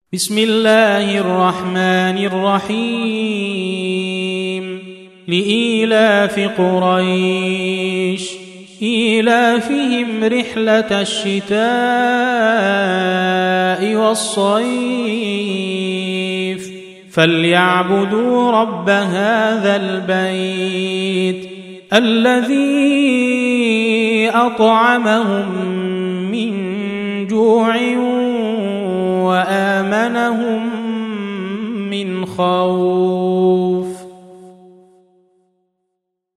بسم الله الرحمن الرحيم لإيلاف قريش إيلافهم رحلة الشتاء والصيف فليعبدوا رب هذا البيت الذي أطعمهم من جوع وآمنهم من خوف.